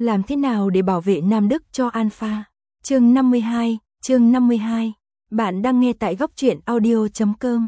Làm thế nào để bảo vệ Nam Đức cho Alpha? Chương 52. Bạn đang nghe tại góc truyện audio.com.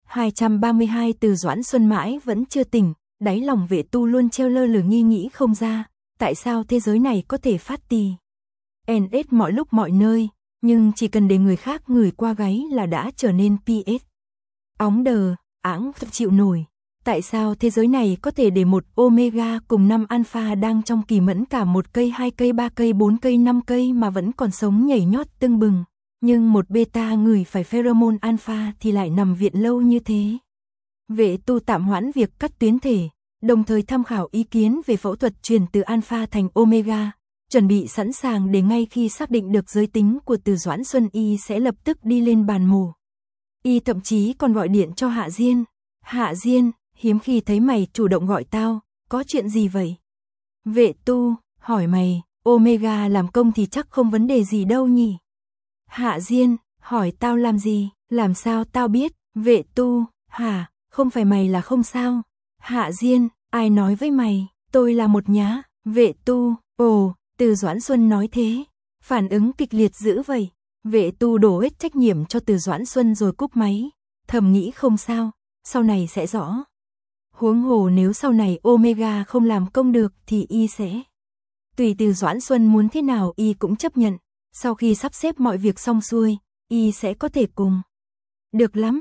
232 Từ Doãn Xuân mãi vẫn chưa tỉnh, đáy lòng Vệ Tu luôn treo lơ lửng nghi nghĩ không ra, tại sao thế giới này có thể phát tì NS mọi lúc mọi nơi, nhưng chỉ cần để người khác ngửi qua gáy là đã trở nên PS. Óng đờ, áng chịu nổi. Tại sao thế giới này có thể để một Omega cùng 5 Alpha đang trong kỳ mẫn cả 1 cây, 2 cây, 3 cây, 4 cây, 5 cây mà vẫn còn sống nhảy nhót tưng bừng, nhưng một beta ngửi phải pheromone Alpha thì lại nằm viện lâu như thế. Vệ Tu tạm hoãn việc cắt tuyến thể, đồng thời tham khảo ý kiến về phẫu thuật chuyển từ Alpha thành Omega, chuẩn bị sẵn sàng để ngay khi xác định được giới tính của Từ Doãn Xuân y sẽ lập tức đi lên bàn mổ. Y thậm chí còn gọi điện cho Hạ Diên. Hạ Diên, hiếm khi thấy mày chủ động gọi tao, có chuyện gì vậy? Vệ Tu, hỏi mày, Omega làm công thì chắc không vấn đề gì đâu nhỉ? Hạ Diên, hỏi tao làm gì, làm sao tao biết? Vệ Tu, hả, không phải mày là không sao? Hạ Diên, ai nói với mày, tôi là một nhá. Vệ Tu, ồ, Từ Doãn Xuân nói thế, phản ứng kịch liệt dữ vậy. Vệ Tu đổ hết trách nhiệm cho Từ Doãn Xuân rồi cúp máy, thầm nghĩ không sao, sau này sẽ rõ. Huống hồ nếu sau này Omega không làm công được thì y sẽ. Tùy Từ Doãn Xuân muốn thế nào y cũng chấp nhận, sau khi sắp xếp mọi việc xong xuôi, y sẽ có thể cùng. Được lắm,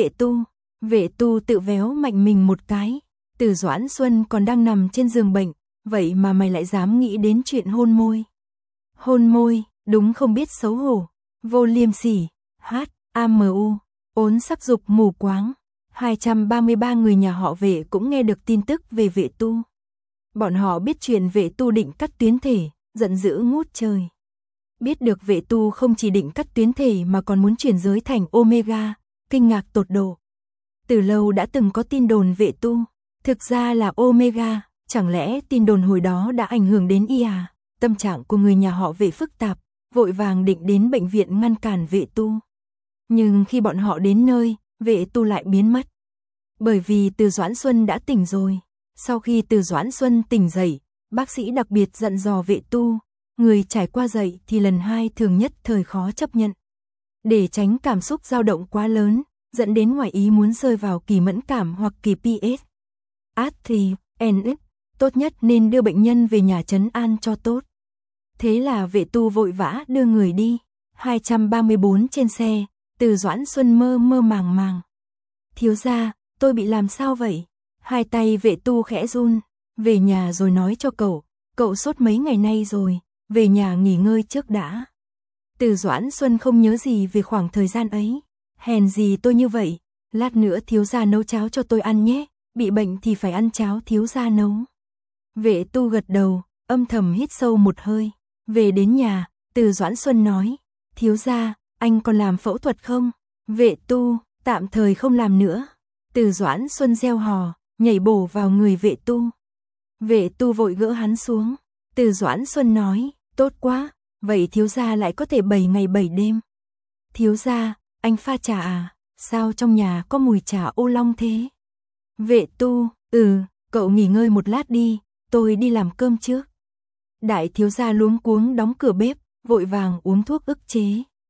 Vệ Tu tự véo mạnh mình một cái, Từ Doãn Xuân còn đang nằm trên giường bệnh, vậy mà mày lại dám nghĩ đến chuyện hôn môi. Hôn môi, đúng không biết xấu hổ, vô liêm sỉ, HAMU, ốn sắc dục mù quáng. 233 người nhà họ Vệ cũng nghe được tin tức về Vệ Tu. Bọn họ biết chuyện Vệ Tu định cắt tuyến thể, giận dữ ngút trời. Biết được Vệ Tu không chỉ định cắt tuyến thể mà còn muốn chuyển giới thành Omega, kinh ngạc tột độ. Từ lâu đã từng có tin đồn Vệ Tu, thực ra là Omega, chẳng lẽ tin đồn hồi đó đã ảnh hưởng đến y à? Tâm trạng của người nhà họ Vệ phức tạp, vội vàng định đến bệnh viện ngăn cản Vệ Tu. Nhưng khi bọn họ đến nơi, Vệ Tu lại biến mất. Bởi vì Từ Doãn Xuân đã tỉnh rồi. Sau khi Từ Doãn Xuân tỉnh dậy, bác sĩ đặc biệt dặn dò Vệ Tu, người trải qua dậy thì lần 2 thường nhất thời khó chấp nhận. Để tránh cảm xúc dao động quá lớn, dẫn đến ngoài ý muốn rơi vào kỳ mẫn cảm hoặc kỳ PS. thì NS, tốt nhất nên đưa bệnh nhân về nhà trấn an cho tốt. Thế là Vệ Tu vội vã đưa người đi. 234 trên xe, Từ Doãn Xuân mơ mơ màng màng. Thiếu gia, tôi bị làm sao vậy? Hai tay Vệ Tu khẽ run. Về nhà rồi nói cho cậu sốt mấy ngày nay rồi, về nhà nghỉ ngơi trước đã. Từ Doãn Xuân không nhớ gì về khoảng thời gian ấy. Hèn gì tôi như vậy, lát nữa thiếu gia nấu cháo cho tôi ăn nhé, bị bệnh thì phải ăn cháo thiếu gia nấu. Vệ Tu gật đầu, âm thầm hít sâu một hơi. Về đến nhà, Từ Doãn Xuân nói, thiếu gia, anh còn làm phẫu thuật không? Vệ Tu, tạm thời không làm nữa. Từ Doãn Xuân reo hò, nhảy bổ vào người Vệ Tu. Vệ Tu vội gỡ hắn xuống. Từ Doãn Xuân nói, tốt quá, vậy thiếu gia lại có thể 7 ngày 7 đêm. Thiếu gia, anh pha trà à? Sao trong nhà có mùi trà ô long thế? Vệ Tu, cậu nghỉ ngơi một lát đi, tôi đi làm cơm trước. Đại thiếu gia luống cuống đóng cửa bếp, vội vàng uống thuốc ức chế.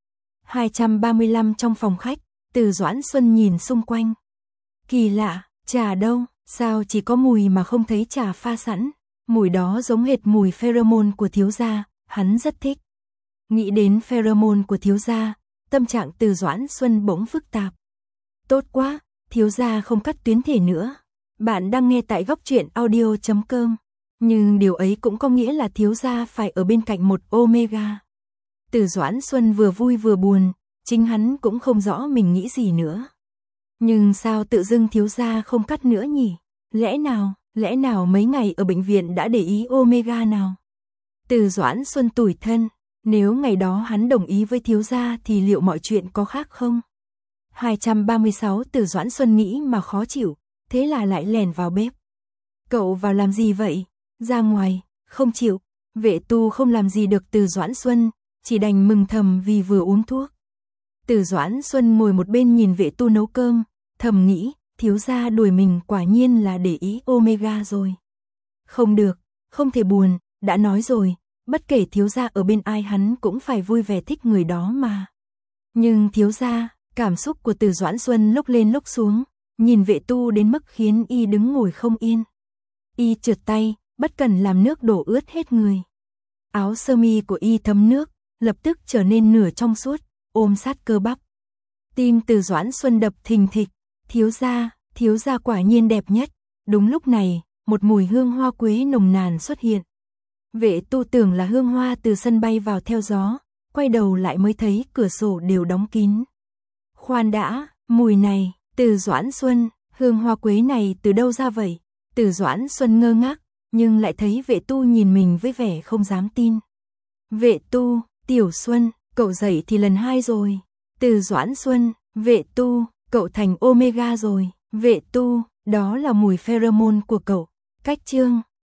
235 trong phòng khách, Từ Doãn Xuân nhìn xung quanh. Kỳ lạ, trà đâu, sao chỉ có mùi mà không thấy trà pha sẵn, mùi đó giống hệt mùi pheromone của thiếu gia, hắn rất thích. Nghĩ đến pheromone của thiếu gia, tâm trạng Từ Doãn Xuân bỗng phức tạp. Tốt quá, thiếu gia không cắt tuyến thể nữa. Bạn đang nghe tại góc truyện audio.com, nhưng điều ấy cũng có nghĩa là thiếu gia phải ở bên cạnh một Omega. Từ Doãn Xuân vừa vui vừa buồn, chính hắn cũng không rõ mình nghĩ gì nữa. Nhưng sao tự dưng thiếu gia không cắt nữa nhỉ? Lẽ nào mấy ngày ở bệnh viện đã để ý Omega nào? Từ Doãn Xuân tủi thân, nếu ngày đó hắn đồng ý với thiếu gia thì liệu mọi chuyện có khác không? 236 Từ Doãn Xuân nghĩ mà khó chịu, thế là lại lèn vào bếp. Cậu vào làm gì vậy? Ra ngoài, không chịu. Vệ Tu không làm gì được Từ Doãn Xuân, chỉ đành mừng thầm vì vừa uống thuốc. Từ Doãn Xuân ngồi một bên nhìn Vệ Tu nấu cơm, thầm nghĩ, thiếu gia đuổi mình quả nhiên là để ý Omega rồi. Không được, không thể buồn, đã nói rồi, bất kể thiếu gia ở bên ai hắn cũng phải vui vẻ thích người đó mà. Nhưng thiếu gia, cảm xúc của Từ Doãn Xuân lúc lên lúc xuống, nhìn Vệ Tu đến mức khiến y đứng ngồi không yên. Y trượt tay, bất cần làm nước đổ ướt hết người. Áo sơ mi của y thấm nước, lập tức trở nên nửa trong suốt, ôm sát cơ bắp. Tim Từ Doãn Xuân đập thình thịch, thiếu gia quả nhiên đẹp nhất. Đúng lúc này, một mùi hương hoa quế nồng nàn xuất hiện. Vệ Tu tưởng là hương hoa từ sân bay vào theo gió, quay đầu lại mới thấy cửa sổ đều đóng kín. Khoan đã, mùi này, Từ Doãn Xuân, hương hoa quế này từ đâu ra vậy? Từ Doãn Xuân ngơ ngác, nhưng lại thấy Vệ Tu nhìn mình với vẻ không dám tin. Vệ Tu, Tiểu Xuân, cậu dậy thì lần 2 rồi. Từ Doãn Xuân, Vệ Tu, cậu thành Omega rồi. Vệ Tu, đó là mùi pheromone của cậu. Cách chương